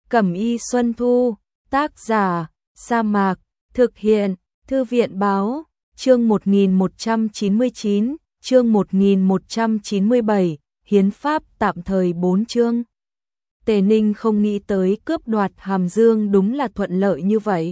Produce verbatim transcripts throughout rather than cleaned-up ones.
Cẩm y Xuân Thu, tác giả, Sa Mạc, thực hiện, Thư viện báo, chương một nghìn một trăm chín mươi chín, chương một nghìn một trăm chín mươi bảy, hiến pháp tạm thời bốn chương. Tề Ninh không nghĩ tới cướp đoạt Hàm Dương đúng là thuận lợi như vậy.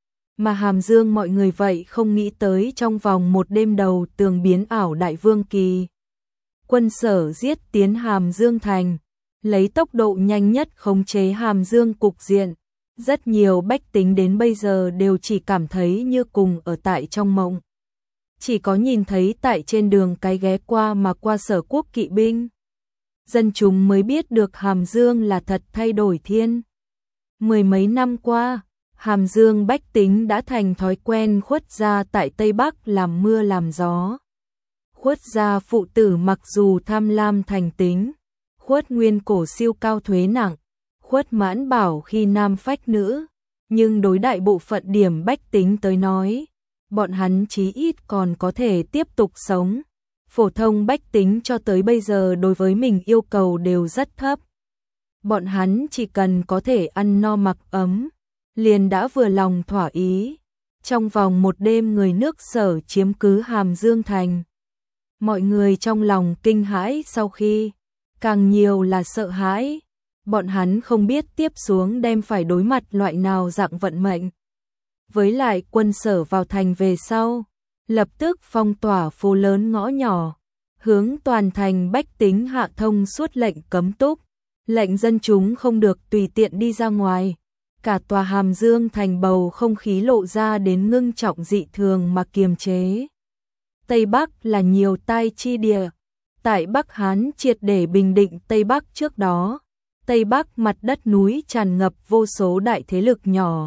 Mà Hàm Dương mọi người vậy không nghĩ tới trong vòng một đêm đầu tường biến ảo Đại Vương Kỳ. Quân Sở giết tiến Hàm Dương thành, lấy tốc độ nhanh nhất khống chế Hàm Dương cục diện. Rất nhiều bách tính đến bây giờ đều chỉ cảm thấy như cùng ở tại trong mộng. Chỉ có nhìn thấy tại trên đường cái ghé qua mà qua Sở Quốc kỵ binh. Dân chúng mới biết được Hàm Dương là thật thay đổi thiên. Mười mấy năm qua, Hàm Dương bách tính đã thành thói quen Khuất gia tại Tây Bắc làm mưa làm gió. Khuất gia phụ tử mặc dù tham lam thành tính, Khuất Nguyên cổ siêu cao thuế nặng, Khuất Mãn Bảo khi nam phách nữ, nhưng đối đại bộ phận điểm bách tính tới nói, bọn hắn chí ít còn có thể tiếp tục sống. Phổ thông bách tính cho tới bây giờ đối với mình yêu cầu đều rất thấp. Bọn hắn chỉ cần có thể ăn no mặc ấm, liền đã vừa lòng thỏa ý. Trong vòng một đêm người nước Sở chiếm cứ Hàm Dương thành. Mọi người trong lòng kinh hãi sau khi, càng nhiều là sợ hãi. Bọn hắn không biết tiếp xuống đem phải đối mặt loại nào dạng vận mệnh. Với lại quân Sở vào thành về sau, lập tức phong tỏa phố lớn ngõ nhỏ, hướng toàn thành bách tính hạ thông suốt lệnh cấm túc, lệnh dân chúng không được tùy tiện đi ra ngoài. Cả tòa Hàm Dương thành bầu không khí lộ ra đến ngưng trọng dị thường mà kiềm chế. Tây Bắc là nhiều tai chi địa. Tại Bắc Hán triệt để bình định Tây Bắc trước đó, Tây Bắc mặt đất núi tràn ngập vô số đại thế lực nhỏ.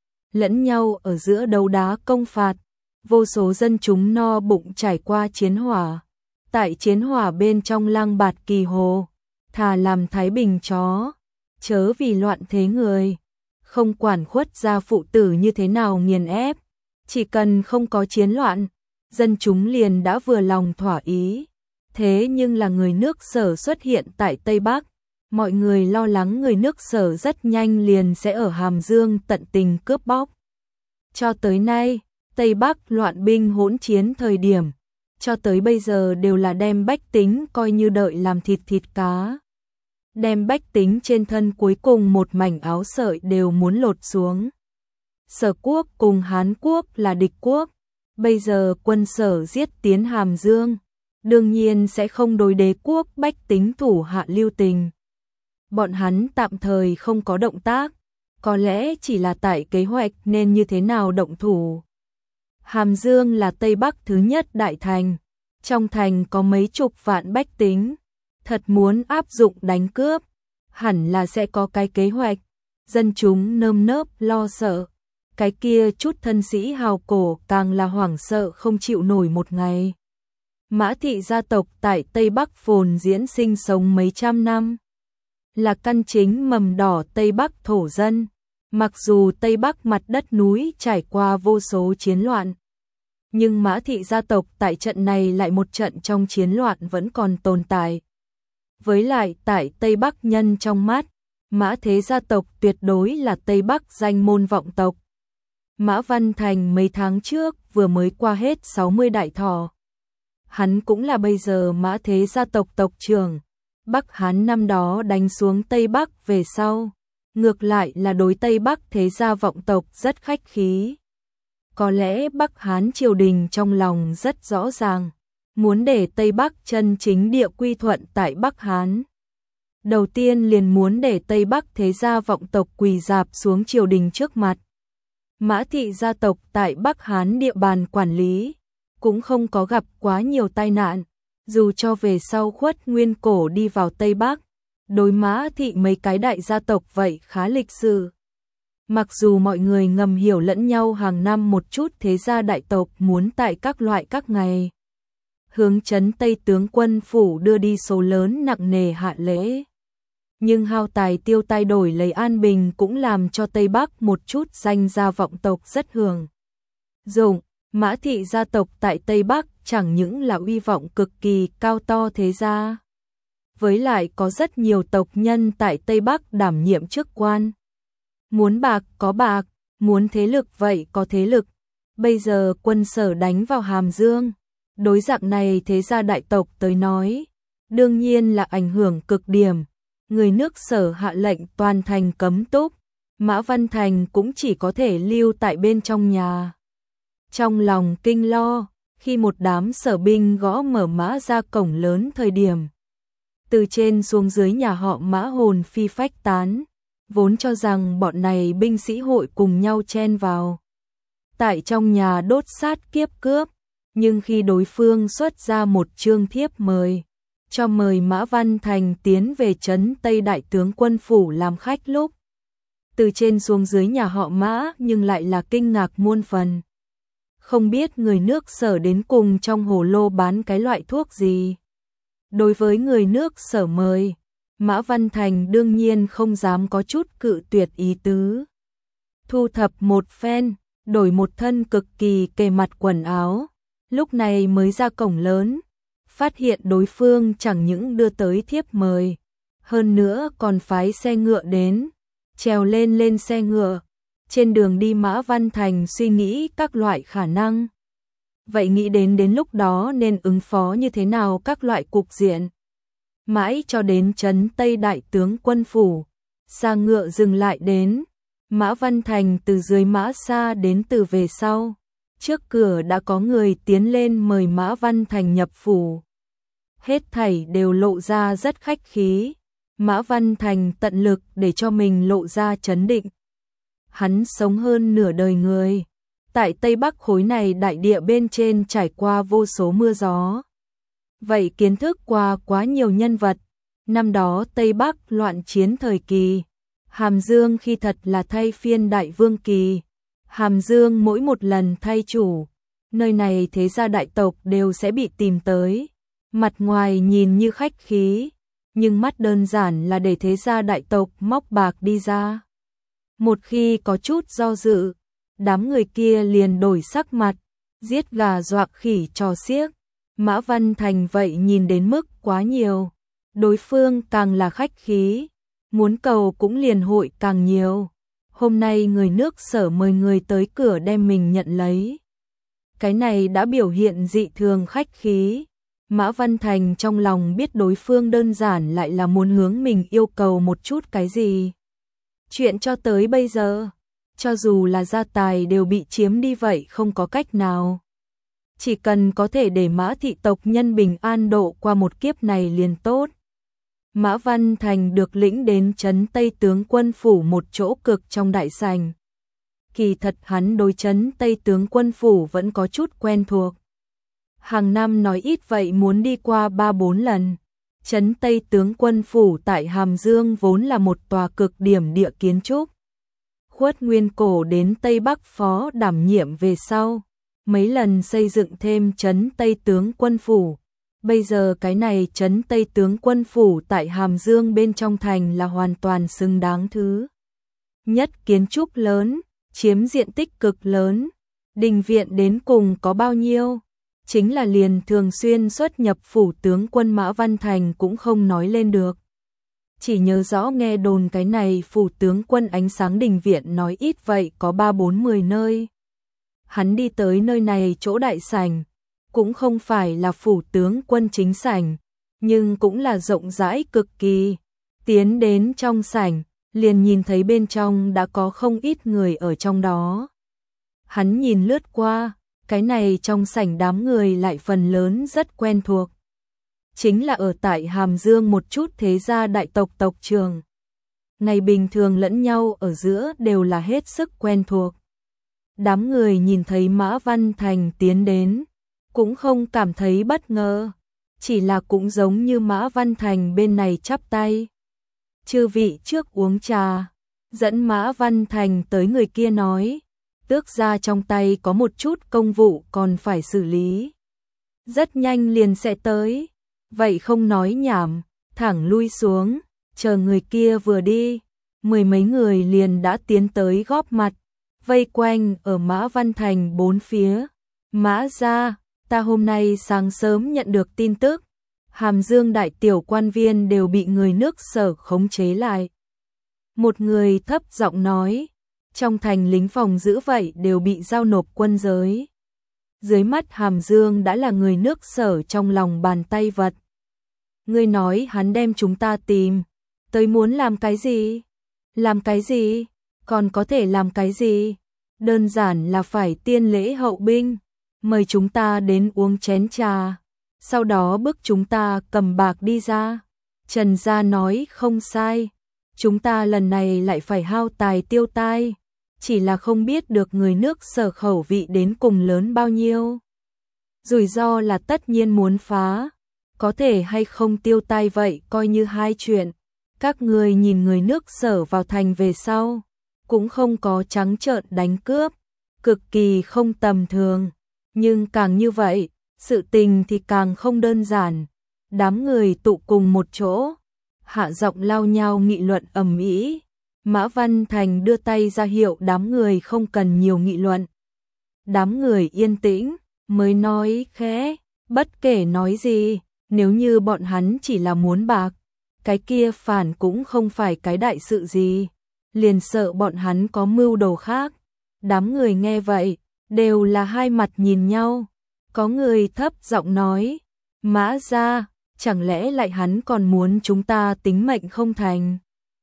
Lẫn nhau ở giữa đấu đá công phạt, vô số dân chúng no bụng trải qua chiến hỏa. Tại chiến hỏa bên trong lang bạt kỳ hồ, thà làm thái bình chó, chớ vì loạn thế người. Không quản Khuất gia phụ tử như thế nào nghiền ép, chỉ cần không có chiến loạn, dân chúng liền đã vừa lòng thỏa ý. Thế nhưng là người nước Sở xuất hiện tại Tây Bắc, mọi người lo lắng người nước Sở rất nhanh liền sẽ ở Hàm Dương tận tình cướp bóc. Cho tới nay, Tây Bắc loạn binh hỗn chiến thời điểm, cho tới bây giờ đều là đem bách tính coi như đợi làm thịt thịt cá. Đem bách tính trên thân cuối cùng một mảnh áo sợi đều muốn lột xuống. Sở Quốc cùng Hán Quốc là địch quốc, bây giờ quân Sở giết tiến Hàm Dương, đương nhiên sẽ không đối đế quốc bách tính thủ hạ lưu tình. Bọn hắn tạm thời không có động tác, có lẽ chỉ là tại kế hoạch nên như thế nào động thủ. Hàm Dương là Tây Bắc thứ nhất đại thành, trong thành có mấy chục vạn bách tính, thật muốn áp dụng đánh cướp, hẳn là sẽ có cái kế hoạch, dân chúng nơm nớp lo sợ, cái kia chút thân sĩ hào cổ càng là hoảng sợ không chịu nổi một ngày. Mã thị gia tộc tại Tây Bắc phồn diễn sinh sống mấy trăm năm, là căn chính mầm đỏ Tây Bắc thổ dân. Mặc dù Tây Bắc mặt đất núi trải qua vô số chiến loạn, nhưng Mã thị gia tộc tại trận này lại một trận trong chiến loạn vẫn còn tồn tại. Với lại tại Tây Bắc nhân trong mắt, Mã thế gia tộc tuyệt đối là Tây Bắc danh môn vọng tộc. Mã Văn Thành mấy tháng trước vừa mới qua hết sáu mươi đại thọ. Hắn cũng là bây giờ Mã thế gia tộc tộc trưởng. Bắc Hán năm đó đánh xuống Tây Bắc về sau, ngược lại là đối Tây Bắc thế gia vọng tộc rất khách khí. Có lẽ Bắc Hán triều đình trong lòng rất rõ ràng, muốn để Tây Bắc chân chính địa quy thuận tại Bắc Hán. Đầu tiên liền muốn để Tây Bắc thế gia vọng tộc quỳ rạp xuống triều đình trước mặt. Mã thị gia tộc tại Bắc Hán địa bàn quản lý, cũng không có gặp quá nhiều tai nạn, dù cho về sau Khuất Nguyên cổ đi vào Tây Bắc, đối Mã thị mấy cái đại gia tộc vậy khá lịch sự. Mặc dù mọi người ngầm hiểu lẫn nhau hàng năm một chút thế gia đại tộc muốn tại các loại các ngày hướng trấn Tây tướng quân phủ đưa đi số lớn nặng nề hạ lễ. Nhưng hao tài tiêu tai đổi lấy an bình cũng làm cho Tây Bắc một chút danh gia vọng tộc rất hưởng dụng. Mã thị gia tộc tại Tây Bắc chẳng những là uy vọng cực kỳ cao to thế gia, với lại có rất nhiều tộc nhân tại Tây Bắc đảm nhiệm chức quan, muốn bạc có bạc, muốn thế lực vậy có thế lực. Bây giờ quân Sở đánh vào Hàm Dương, đối dạng này thế gia đại tộc tới nói, đương nhiên là ảnh hưởng cực điểm. Người nước Sở hạ lệnh toàn thành cấm túc, Mã Văn Thành cũng chỉ có thể lưu tại bên trong nhà. Trong lòng kinh lo, khi một đám Sở binh gõ mở Mã ra cổng lớn thời điểm, từ trên xuống dưới nhà họ Mã hồn phi phách tán, vốn cho rằng bọn này binh sĩ hội cùng nhau chen vào tại trong nhà đốt sát kiếp cướp, nhưng khi đối phương xuất ra một chương thiếp mời, cho mời Mã Văn Thành tiến về trấn Tây Đại tướng quân phủ làm khách lúc, từ trên xuống dưới nhà họ Mã nhưng lại là kinh ngạc muôn phần. Không biết người nước Sở đến cùng trong hồ lô bán cái loại thuốc gì. Đối với người nước Sở mời, Mã Văn Thành đương nhiên không dám có chút cự tuyệt ý tứ. Thu thập một phen, đổi một thân cực kỳ kề mặt quần áo, lúc này mới ra cổng lớn, phát hiện đối phương chẳng những đưa tới thiếp mời, hơn nữa còn phái xe ngựa đến, trèo lên lên xe ngựa, trên đường đi Mã Văn Thành suy nghĩ các loại khả năng. Vậy nghĩ đến đến lúc đó nên ứng phó như thế nào các loại cục diện. Mãi cho đến trấn Tây Đại tướng quân phủ, xa ngựa dừng lại đến, Mã Văn Thành từ dưới mã xa đến từ về sau. Trước cửa đã có người tiến lên mời Mã Văn Thành nhập phủ. Hết thảy đều lộ ra rất khách khí. Mã Văn Thành tận lực để cho mình lộ ra trấn định. Hắn sống hơn nửa đời người. Tại Tây Bắc khối này đại địa bên trên trải qua vô số mưa gió. Vậy kiến thức qua quá nhiều nhân vật. Năm đó Tây Bắc loạn chiến thời kỳ. Hàm Dương khi thật là thay phiên Đại Vương kỳ. Hàm Dương mỗi một lần thay chủ, nơi này thế gia đại tộc đều sẽ bị tìm tới. Mặt ngoài nhìn như khách khí, nhưng mắt đơn giản là để thế gia đại tộc móc bạc đi ra. Một khi có chút do dự, đám người kia liền đổi sắc mặt, giết gà dọa khỉ trò xiếc. Mã Văn Thành vậy nhìn đến mức quá nhiều, đối phương càng là khách khí, muốn cầu cũng liền hội càng nhiều. Hôm nay người nước Sở mời người tới cửa đem mình nhận lấy. Cái này đã biểu hiện dị thường khách khí. Mã Văn Thành trong lòng biết đối phương đơn giản lại là muốn hướng mình yêu cầu một chút cái gì. Chuyện cho tới bây giờ, cho dù là gia tài đều bị chiếm đi vậy không có cách nào. Chỉ cần có thể để Mã thị tộc nhân bình an độ qua một kiếp này liền tốt. Mã Văn Thành được lĩnh đến trấn Tây tướng quân phủ một chỗ cực trong đại sảnh. Kỳ thật hắn đối trấn Tây tướng quân phủ vẫn có chút quen thuộc. Hàng năm nói ít vậy muốn đi qua ba bốn lần. Trấn Tây tướng quân phủ tại Hàm Dương vốn là một tòa cực điểm địa kiến trúc. Khuất nguyên cổ đến Tây Bắc phó đảm nhiệm về sau, mấy lần xây dựng thêm trấn Tây tướng quân phủ. Bây giờ cái này trấn Tây tướng quân phủ tại Hàm Dương bên trong thành là hoàn toàn xứng đáng thứ nhất kiến trúc lớn, chiếm diện tích cực lớn. Đình viện đến cùng có bao nhiêu? Chính là liền thường xuyên xuất nhập phủ tướng quân Mã Văn Thành cũng không nói lên được. Chỉ nhớ rõ nghe đồn cái này phủ tướng quân ánh sáng đình viện nói ít vậy có ba bốn mười nơi. Hắn đi tới nơi này chỗ đại sảnh, cũng không phải là phủ tướng quân chính sảnh, nhưng cũng là rộng rãi cực kỳ. Tiến đến trong sảnh, liền nhìn thấy bên trong đã có không ít người ở trong đó. Hắn nhìn lướt qua, cái này trong sảnh đám người lại phần lớn rất quen thuộc. Chính là ở tại Hàm Dương một chút thế gia đại tộc tộc trường. Ngày bình thường lẫn nhau ở giữa đều là hết sức quen thuộc. Đám người nhìn thấy Mã Văn Thành tiến đến, cũng không cảm thấy bất ngờ, chỉ là cũng giống như Mã Văn Thành bên này chắp tay. Chư vị trước uống trà, dẫn Mã Văn Thành tới người kia nói, tước gia trong tay có một chút công vụ còn phải xử lý. Rất nhanh liền sẽ tới, vậy không nói nhảm, thẳng lui xuống, chờ người kia vừa đi, mười mấy người liền đã tiến tới góp mặt, vây quanh ở Mã Văn Thành bốn phía. Mã gia, ta hôm nay sáng sớm nhận được tin tức, Hàm Dương đại tiểu quan viên đều bị người nước Sở khống chế lại. Một người thấp giọng nói, trong thành lính phòng giữ vậy đều bị giao nộp quân giới. Dưới mắt Hàm Dương đã là người nước Sở trong lòng bàn tay vật. Ngươi nói hắn đem chúng ta tìm, tới muốn làm cái gì? Làm cái gì? Còn có thể làm cái gì? Đơn giản là phải tiên lễ hậu binh, mời chúng ta đến uống chén trà, sau đó bức chúng ta cầm bạc đi ra. Trần Gia nói không sai, chúng ta lần này lại phải hao tài tiêu tai, chỉ là không biết được người nước Sở khẩu vị đến cùng lớn bao nhiêu. Rủi ro là tất nhiên muốn phá, có thể hay không tiêu tai vậy coi như hai chuyện. Các người nhìn người nước Sở vào thành về sau, cũng không có trắng trợn đánh cướp, cực kỳ không tầm thường, nhưng càng như vậy, sự tình thì càng không đơn giản. Đám người tụ cùng một chỗ, hạ giọng lao nhau nghị luận ầm ĩ. Mã Văn Thành đưa tay ra hiệu đám người không cần nhiều nghị luận. Đám người yên tĩnh, mới nói khẽ, bất kể nói gì, nếu như bọn hắn chỉ là muốn bạc, cái kia phản cũng không phải cái đại sự gì, liền sợ bọn hắn có mưu đồ khác. Đám người nghe vậy, đều là hai mặt nhìn nhau, có người thấp giọng nói, Mã gia, chẳng lẽ lại hắn còn muốn chúng ta tính mệnh không thành?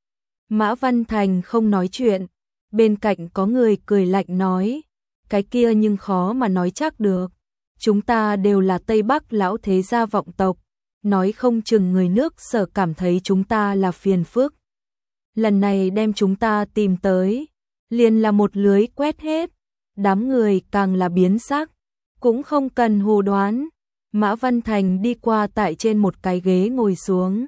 Mã Văn Thành không nói chuyện, bên cạnh có người cười lạnh nói, cái kia nhưng khó mà nói chắc được, chúng ta đều là Tây Bắc lão thế gia vọng tộc, nói không chừng người nước Sở cảm thấy chúng ta là phiền phức. Lần này đem chúng ta tìm tới, liền là một lưới quét hết. Đám người càng là biến sắc, cũng không cần hồ đoán. Mã Văn Thành đi qua tại trên một cái ghế ngồi xuống,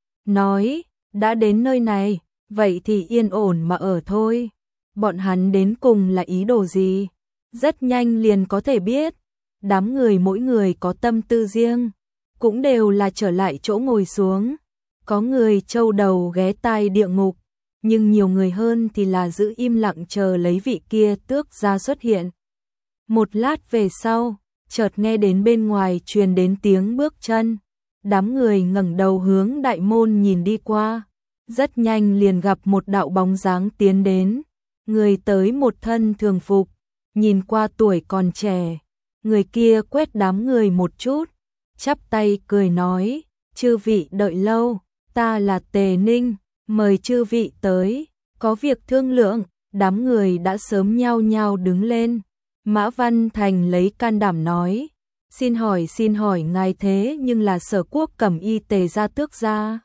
nói, đã đến nơi này, vậy thì yên ổn mà ở thôi. Bọn hắn đến cùng là ý đồ gì? Rất nhanh liền có thể biết. Đám người mỗi người có tâm tư riêng, cũng đều là trở lại chỗ ngồi xuống. Có người châu đầu ghé tai địa ngục, nhưng nhiều người hơn thì là giữ im lặng chờ lấy vị kia tước gia xuất hiện. Một lát về sau, chợt nghe đến bên ngoài truyền đến tiếng bước chân. Đám người ngẩng đầu hướng đại môn nhìn đi qua, rất nhanh liền gặp một đạo bóng dáng tiến đến. Người tới một thân thường phục, nhìn qua tuổi còn trẻ. Người kia quét đám người một chút, chắp tay cười nói, chư vị đợi lâu, ta là Tề Ninh, mời chư vị tới, có việc thương lượng. Đám người đã sớm nhao nhao đứng lên. Mã Văn Thành lấy can đảm nói, xin hỏi xin hỏi ngài thế nhưng là Sở Quốc Cẩm Y Tề gia tước gia?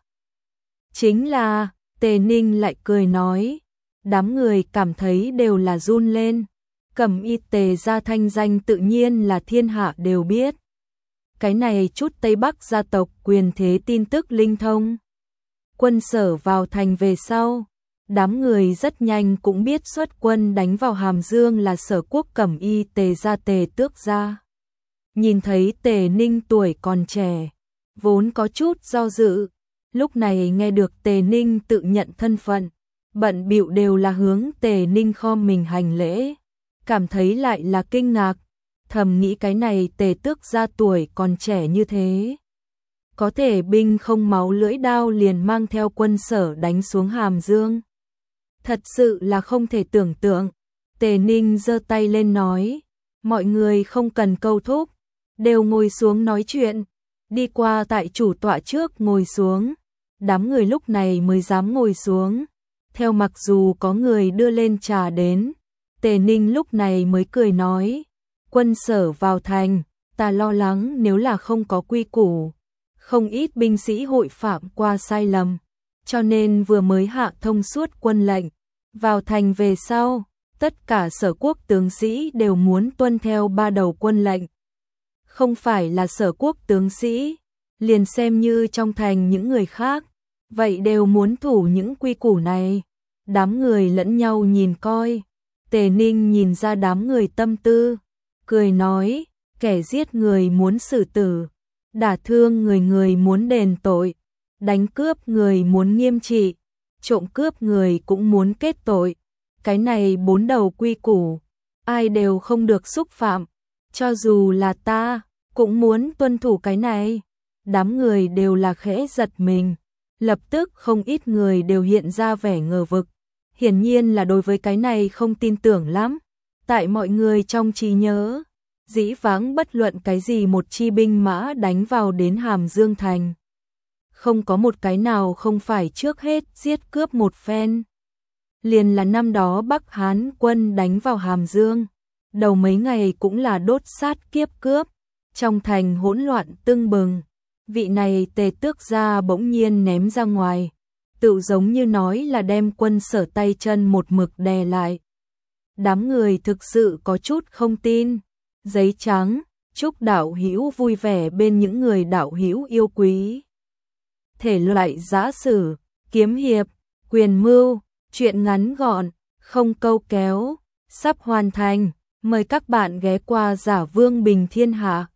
Chính là. Tề Ninh lại cười nói. Đám người cảm thấy đều là run lên. Cẩm Y Tề gia thanh danh tự nhiên là thiên hạ đều biết. Cái này chút Tây Bắc gia tộc quyền thế tin tức linh thông. Quân Sở vào thành về sau, đám người rất nhanh cũng biết xuất quân đánh vào Hàm Dương là Sở Quốc Cẩm Y Tề gia Tề tước gia. Nhìn thấy Tề Ninh tuổi còn trẻ, vốn có chút do dự, lúc này nghe được Tề Ninh tự nhận thân phận, bận bịu đều là hướng Tề Ninh khom mình hành lễ, cảm thấy lại là kinh ngạc, thầm nghĩ cái này Tề tước gia tuổi còn trẻ như thế, có thể binh không máu lưỡi đao liền mang theo quân Sở đánh xuống Hàm Dương. Thật sự là không thể tưởng tượng. Tề Ninh giơ tay lên nói, mọi người không cần câu thúc, đều ngồi xuống nói chuyện, đi qua tại chủ tọa trước ngồi xuống. Đám người lúc này mới dám ngồi xuống, theo mặc dù có người đưa lên trà đến. Tề Ninh lúc này mới cười nói, quân Sở vào thành, ta lo lắng nếu là không có quy củ, không ít binh sĩ hội phạm qua sai lầm, cho nên vừa mới hạ thông suốt quân lệnh. Vào thành về sau, tất cả Sở Quốc tướng sĩ đều muốn tuân theo ba đầu quân lệnh. Không phải là Sở Quốc tướng sĩ, liền xem như trong thành những người khác, vậy đều muốn thủ những quy củ này. Đám người lẫn nhau nhìn coi, Tề Ninh nhìn ra đám người tâm tư, cười nói, kẻ giết người muốn xử tử, đả thương người người muốn đền tội, đánh cướp người muốn nghiêm trị, trộm cướp người cũng muốn kết tội. Cái này bốn đầu quy củ, ai đều không được xúc phạm, cho dù là ta, cũng muốn tuân thủ cái này. Đám người đều là khẽ giật mình, Lập tức không ít người đều hiện ra vẻ ngờ vực. Hiển nhiên là đối với cái này không tin tưởng lắm. Tại mọi người trong trí nhớ, dĩ vãng bất luận cái gì một chi binh mã đánh vào đến Hàm Dương Thành. Không có một cái nào không phải trước hết giết cướp một phen. Liền là năm đó Bắc Hán quân đánh vào Hàm Dương, đầu mấy ngày cũng là đốt sát kiếp cướp, trong thành hỗn loạn tưng bừng. Vị này Tề Tước gia bỗng nhiên ném ra ngoài, tự giống như nói là đem quân Sở tay chân một mực đè lại. Đám người thực sự có chút không tin. Giấy trắng, chúc đạo hữu vui vẻ bên những người đạo hữu yêu quý. Thể loại giã sử, kiếm hiệp, quyền mưu, truyện ngắn gọn, không câu kéo, sắp hoàn thành. Mời các bạn ghé qua Giả Vương Bình Thiên Hạ.